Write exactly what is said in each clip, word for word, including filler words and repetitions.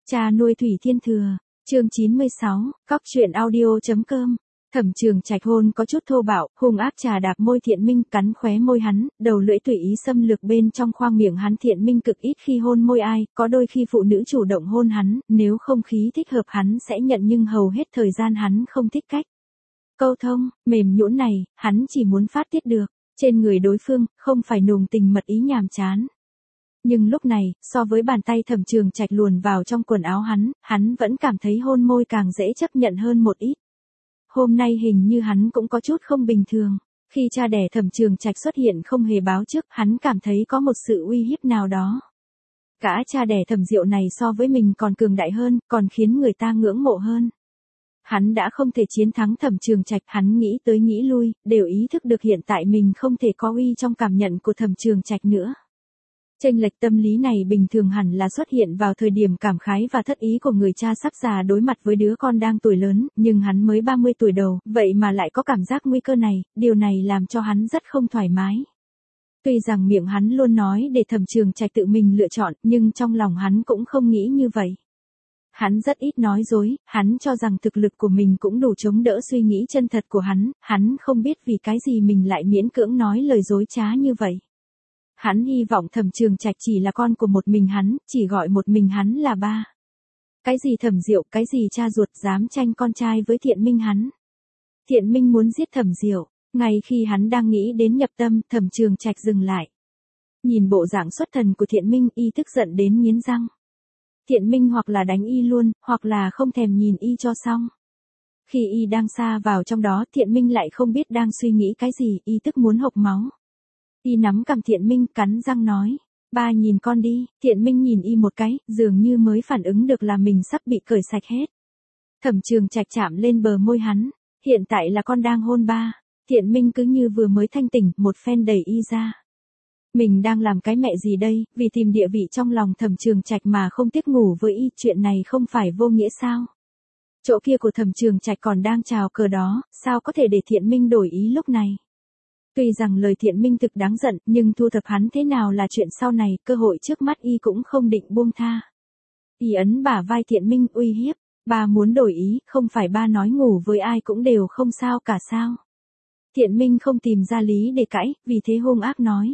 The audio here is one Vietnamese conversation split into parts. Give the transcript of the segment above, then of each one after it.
Cha nuôi Thủy Thiên Thừa, chương chín mươi sáu, cóc truyện audio chấm com. Thẩm Trường Trạch hôn có chút thô bạo, hung ác trà đạp môi Thiện Minh, cắn khóe môi hắn, đầu lưỡi tùy ý xâm lược bên trong khoang miệng hắn. Thiện Minh cực ít khi hôn môi ai, có đôi khi phụ nữ chủ động hôn hắn, nếu không khí thích hợp hắn sẽ nhận, nhưng hầu hết thời gian hắn không thích cách câu thông, mềm nhũn này, hắn chỉ muốn phát tiết được trên người đối phương, không phải nồng tình mật ý nhàm chán. Nhưng lúc này, so với bàn tay Thẩm Trường Trạch luồn vào trong quần áo hắn, hắn vẫn cảm thấy hôn môi càng dễ chấp nhận hơn một ít. Hôm nay hình như hắn cũng có chút không bình thường. Khi cha đẻ Thẩm Trường Trạch xuất hiện không hề báo trước, hắn cảm thấy có một sự uy hiếp nào đó. Cả cha đẻ Thẩm Diệu này so với mình còn cường đại hơn, còn khiến người ta ngưỡng mộ hơn. Hắn đã không thể chiến thắng Thẩm Trường Trạch, hắn nghĩ tới nghĩ lui, đều ý thức được hiện tại mình không thể có uy trong cảm nhận của Thẩm Trường Trạch nữa. Chênh lệch tâm lý này bình thường hẳn là xuất hiện vào thời điểm cảm khái và thất ý của người cha sắp già đối mặt với đứa con đang tuổi lớn, nhưng hắn mới ba mươi tuổi đầu, vậy mà lại có cảm giác nguy cơ này, điều này làm cho hắn rất không thoải mái. Tuy rằng miệng hắn luôn nói để Thẩm Trường Trạch tự mình lựa chọn, nhưng trong lòng hắn cũng không nghĩ như vậy. Hắn rất ít nói dối, hắn cho rằng thực lực của mình cũng đủ chống đỡ suy nghĩ chân thật của hắn, hắn không biết vì cái gì mình lại miễn cưỡng nói lời dối trá như vậy. Hắn hy vọng Thẩm Trường Trạch chỉ là con của một mình hắn, chỉ gọi một mình hắn là ba. Cái gì Thẩm Diệu, cái gì cha ruột dám tranh con trai với Thiện Minh hắn. Thiện Minh muốn giết Thẩm Diệu, ngay khi hắn đang nghĩ đến nhập tâm, Thẩm Trường Trạch dừng lại. Nhìn bộ dạng xuất thần của Thiện Minh, y tức giận đến nghiến răng. Thiện Minh hoặc là đánh y luôn, hoặc là không thèm nhìn y cho xong. Khi y đang sa vào trong đó, Thiện Minh lại không biết đang suy nghĩ cái gì, y tức muốn hộc máu. Y nắm cằm Thiện Minh, cắn răng nói, ba nhìn con đi. Thiện Minh nhìn y một cái, dường như mới phản ứng được là mình sắp bị cởi sạch hết. Thẩm Trường Trạch chạm lên bờ môi hắn, hiện tại là con đang hôn ba. Thiện Minh cứ như vừa mới thanh tỉnh, một phen đẩy y ra. Mình đang làm cái mẹ gì đây, vì tìm địa vị trong lòng Thẩm Trường Trạch mà không tiếc ngủ với y, chuyện này không phải vô nghĩa sao? Chỗ kia của Thẩm Trường Trạch còn đang chào cờ đó, sao có thể để Thiện Minh đổi ý lúc này? Tuy rằng lời Thiện Minh thực đáng giận, nhưng thu thập hắn thế nào là chuyện sau này, cơ hội trước mắt y cũng không định buông tha. Y ấn bả vai Thiện Minh, uy hiếp, ba muốn đổi ý, không phải ba nói ngủ với ai cũng đều không sao cả sao? Thiện Minh không tìm ra lý để cãi, vì thế hung ác nói.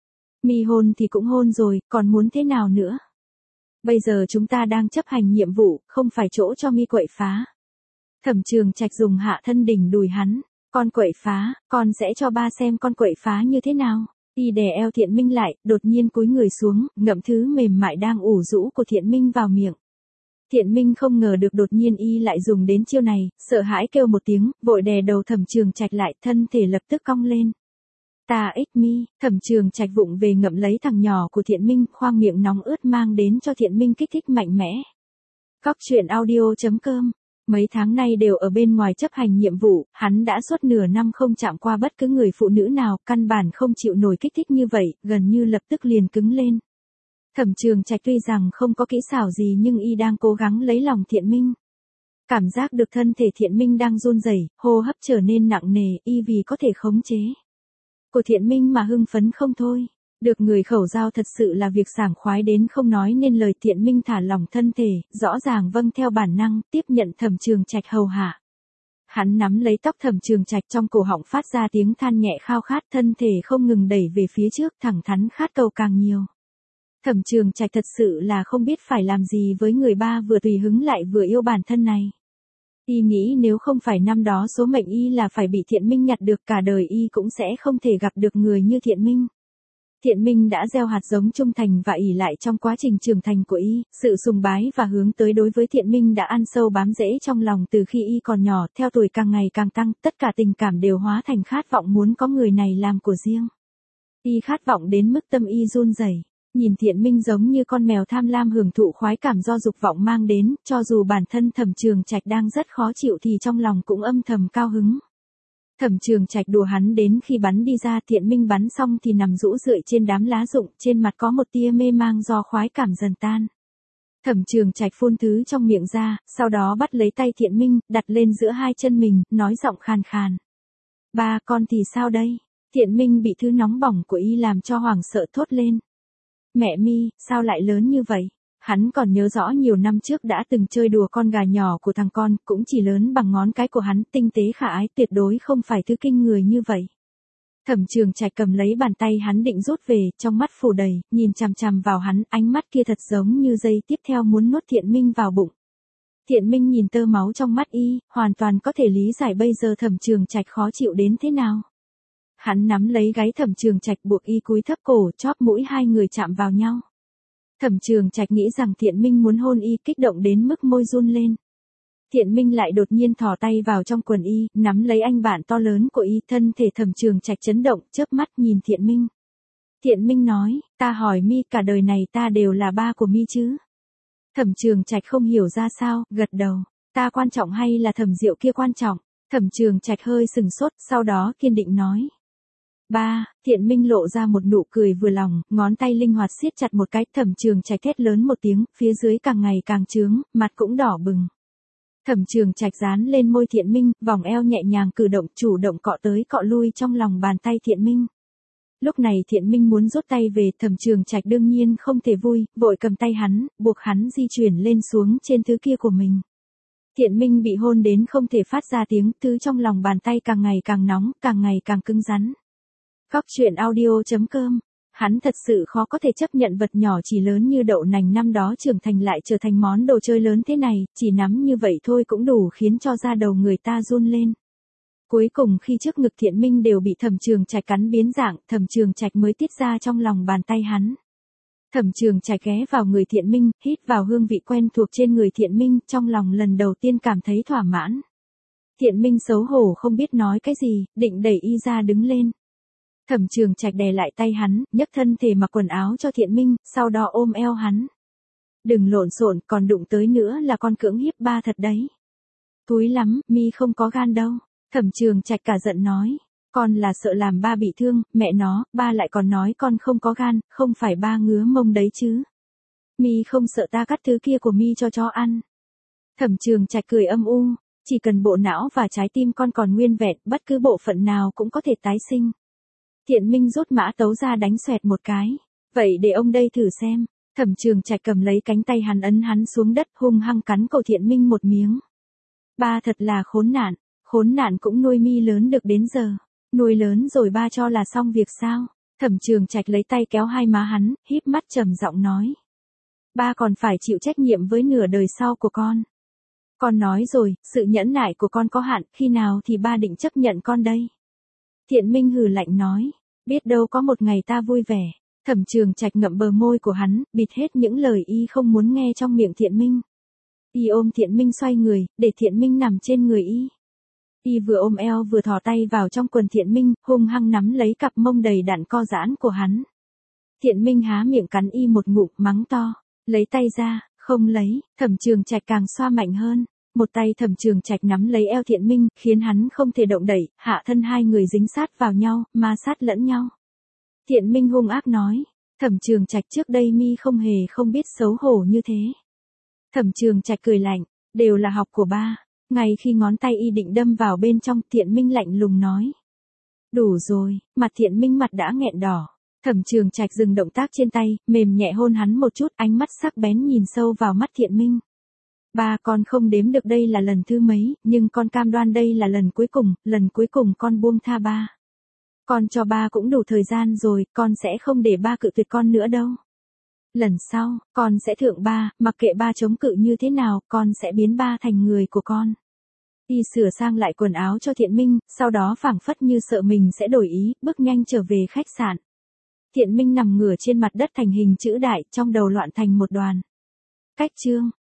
Mi hôn thì cũng hôn rồi, còn muốn thế nào nữa? Bây giờ chúng ta đang chấp hành nhiệm vụ, không phải chỗ cho mi quậy phá. Thẩm Trường Trạch dùng hạ thân đỉnh đùi hắn. Con quậy phá, con sẽ cho ba xem con quậy phá như thế nào. Y đè eo Thiện Minh lại, đột nhiên cúi người xuống, ngậm thứ mềm mại đang ủ rũ của Thiện Minh vào miệng. Thiện Minh không ngờ được đột nhiên y lại dùng đến chiêu này, sợ hãi kêu một tiếng, vội đè đầu Thẩm Trường Trạch lại, thân thể lập tức cong lên. Ta ích mi, Thẩm Trường Trạch vụng về ngậm lấy thằng nhỏ của Thiện Minh, khoang miệng nóng ướt mang đến cho Thiện Minh kích thích mạnh mẽ. Cóc truyện audio chấm com. Mấy tháng nay đều ở bên ngoài chấp hành nhiệm vụ, hắn đã suốt nửa năm không chạm qua bất cứ người phụ nữ nào, căn bản không chịu nổi kích thích như vậy, gần như lập tức liền cứng lên. Thẩm Trường Trạch tuy rằng không có kỹ xảo gì nhưng y đang cố gắng lấy lòng Thiện Minh. Cảm giác được thân thể Thiện Minh đang run rẩy, hô hấp trở nên nặng nề, y vì có thể khống chế của Thiện Minh mà hưng phấn không thôi. Được người khẩu giao thật sự là việc sảng khoái đến không nói nên lời. Thiện Minh thả lỏng thân thể, rõ ràng vâng theo bản năng, tiếp nhận Thẩm Trường Trạch hầu hạ. Hắn nắm lấy tóc Thẩm Trường Trạch, trong cổ họng phát ra tiếng than nhẹ khao khát, thân thể không ngừng đẩy về phía trước, thẳng thắn khát cầu càng nhiều. Thẩm Trường Trạch thật sự là không biết phải làm gì với người ba vừa tùy hứng lại vừa yêu bản thân này. Y nghĩ nếu không phải năm đó số mệnh y là phải bị Thiện Minh nhặt được, cả đời y cũng sẽ không thể gặp được người như Thiện Minh. Thiện Minh đã gieo hạt giống trung thành và ỷ lại trong quá trình trưởng thành của y, sự sùng bái và hướng tới đối với Thiện Minh đã ăn sâu bám rễ trong lòng từ khi y còn nhỏ, theo tuổi càng ngày càng tăng, tất cả tình cảm đều hóa thành khát vọng muốn có người này làm của riêng. Y khát vọng đến mức tâm y run rẩy, nhìn Thiện Minh giống như con mèo tham lam hưởng thụ khoái cảm do dục vọng mang đến, cho dù bản thân Thẩm Trường Trạch đang rất khó chịu thì trong lòng cũng âm thầm cao hứng. Thẩm Trường Trạch đùa hắn đến khi bắn đi ra, Thiện Minh bắn xong thì nằm rũ rượi trên đám lá rụng, trên mặt có một tia mê mang do khoái cảm dần tan. Thẩm Trường Trạch phun thứ trong miệng ra, sau đó bắt lấy tay Thiện Minh, đặt lên giữa hai chân mình, nói giọng khàn khàn. Ba, con thì sao đây? Thiện Minh bị thứ nóng bỏng của y làm cho hoảng sợ thốt lên. Mẹ mi, sao lại lớn như vậy? Hắn còn nhớ rõ nhiều năm trước đã từng chơi đùa con gà nhỏ của thằng con, cũng chỉ lớn bằng ngón cái của hắn, tinh tế khả ái, tuyệt đối không phải thứ kinh người như vậy. Thẩm Trường Trạch cầm lấy bàn tay hắn định rút về, trong mắt phủ đầy, nhìn chằm chằm vào hắn, ánh mắt kia thật giống như giây tiếp theo muốn nuốt Thiện Minh vào bụng. Thiện Minh nhìn tơ máu trong mắt y, hoàn toàn có thể lý giải bây giờ Thẩm Trường Trạch khó chịu đến thế nào. Hắn nắm lấy gáy Thẩm Trường Trạch buộc y cúi thấp cổ, chóp mũi hai người chạm vào nhau. Thẩm Trường Trạch nghĩ rằng Thiện Minh muốn hôn y, kích động đến mức môi run lên. Thiện Minh lại đột nhiên thò tay vào trong quần y, nắm lấy anh bạn to lớn của y, thân thể Thẩm Trường Trạch chấn động, chớp mắt nhìn Thiện Minh. Thiện Minh nói, ta hỏi mi, cả đời này ta đều là ba của mi chứ? Thẩm Trường Trạch không hiểu ra sao, gật đầu, ta quan trọng hay là Thẩm Diệu kia quan trọng? Thẩm Trường Trạch hơi sừng sốt, sau đó kiên định nói. Ba, Thiện Minh lộ ra một nụ cười vừa lòng, ngón tay linh hoạt siết chặt một cái, Thẩm Trường Trạch thét lớn một tiếng, phía dưới càng ngày càng trướng, mặt cũng đỏ bừng. Thẩm Trường Trạch dán lên môi Thiện Minh, vòng eo nhẹ nhàng cử động, chủ động cọ tới cọ lui trong lòng bàn tay Thiện Minh. Lúc này Thiện Minh muốn rút tay về, Thẩm Trường Trạch đương nhiên không thể vui, vội cầm tay hắn, buộc hắn di chuyển lên xuống trên thứ kia của mình. Thiện Minh bị hôn đến không thể phát ra tiếng, thứ trong lòng bàn tay càng ngày càng nóng, càng ngày càng cứng rắn. Góc truyện audio chấm com. Hắn thật sự khó có thể chấp nhận vật nhỏ chỉ lớn như đậu nành năm đó trưởng thành lại trở thành món đồ chơi lớn thế này, chỉ nắm như vậy thôi cũng đủ khiến cho da đầu người ta run lên. Cuối cùng khi trước ngực Thiện Minh đều bị Thẩm Trường Trạch cắn biến dạng, Thẩm Trường Trạch mới tiết ra trong lòng bàn tay hắn. Thẩm Trường Trạch ghé vào người Thiện Minh, hít vào hương vị quen thuộc trên người Thiện Minh, trong lòng lần đầu tiên cảm thấy thỏa mãn. Thiện Minh xấu hổ không biết nói cái gì, định đẩy y ra đứng lên. Thẩm Trường Trạch đè lại tay hắn, nhấc thân thể mặc quần áo cho Thiện Minh, sau đó ôm eo hắn. Đừng lộn xộn, còn đụng tới nữa là con cưỡng hiếp ba thật đấy. Túi lắm, mi không có gan đâu. Thẩm Trường Trạch cả giận nói, con là sợ làm ba bị thương, mẹ nó, ba lại còn nói con không có gan, không phải ba ngứa mông đấy chứ. Mi không sợ ta cắt thứ kia của mi cho chó ăn. Thẩm Trường Trạch cười âm u, chỉ cần bộ não và trái tim con còn nguyên vẹn, bất cứ bộ phận nào cũng có thể tái sinh. Thiện Minh rút mã tấu ra đánh xoẹt một cái. Vậy để ông đây thử xem. Thẩm Trường Trạch cầm lấy cánh tay hắn ấn hắn xuống đất, hung hăng cắn cổ Thiện Minh một miếng. Ba thật là khốn nạn, khốn nạn cũng nuôi mi lớn được đến giờ. Nuôi lớn rồi ba cho là xong việc sao? Thẩm Trường Trạch lấy tay kéo hai má hắn, híp mắt trầm giọng nói. Ba còn phải chịu trách nhiệm với nửa đời sau của con. Con nói rồi, sự nhẫn nại của con có hạn, khi nào thì ba định chấp nhận con đây? Thiện Minh hừ lạnh nói, biết đâu có một ngày ta vui vẻ. Thẩm Trường Trạch ngậm bờ môi của hắn, bịt hết những lời y không muốn nghe trong miệng Thiện Minh. Y ôm Thiện Minh xoay người, để Thiện Minh nằm trên người y. Y vừa ôm eo vừa thò tay vào trong quần Thiện Minh, hung hăng nắm lấy cặp mông đầy đặn co giãn của hắn. Thiện Minh há miệng cắn y một ngụm, mắng to, lấy tay ra, không lấy. Thẩm Trường Trạch càng xoa mạnh hơn. Một tay Thẩm Trường Trạch nắm lấy eo Thiện Minh, khiến hắn không thể động đẩy, hạ thân hai người dính sát vào nhau, ma sát lẫn nhau. Thiện Minh hung ác nói, Thẩm Trường Trạch trước đây mi không hề không biết xấu hổ như thế. Thẩm Trường Trạch cười lạnh, đều là học của ba. Ngay khi ngón tay y định đâm vào bên trong, Thiện Minh lạnh lùng nói. Đủ rồi, mặt Thiện Minh mặt đã nghẹn đỏ. Thẩm Trường Trạch dừng động tác trên tay, mềm nhẹ hôn hắn một chút, ánh mắt sắc bén nhìn sâu vào mắt Thiện Minh. Ba, con không đếm được đây là lần thứ mấy, nhưng con cam đoan đây là lần cuối cùng, lần cuối cùng con buông tha ba. Con cho ba cũng đủ thời gian rồi, con sẽ không để ba cự tuyệt con nữa đâu. Lần sau, con sẽ thượng ba, mặc kệ ba chống cự như thế nào, con sẽ biến ba thành người của con. Y sửa sang lại quần áo cho Thiện Minh, sau đó phảng phất như sợ mình sẽ đổi ý, bước nhanh trở về khách sạn. Thiện Minh nằm ngửa trên mặt đất thành hình chữ đại, trong đầu loạn thành một đoàn. Cách chương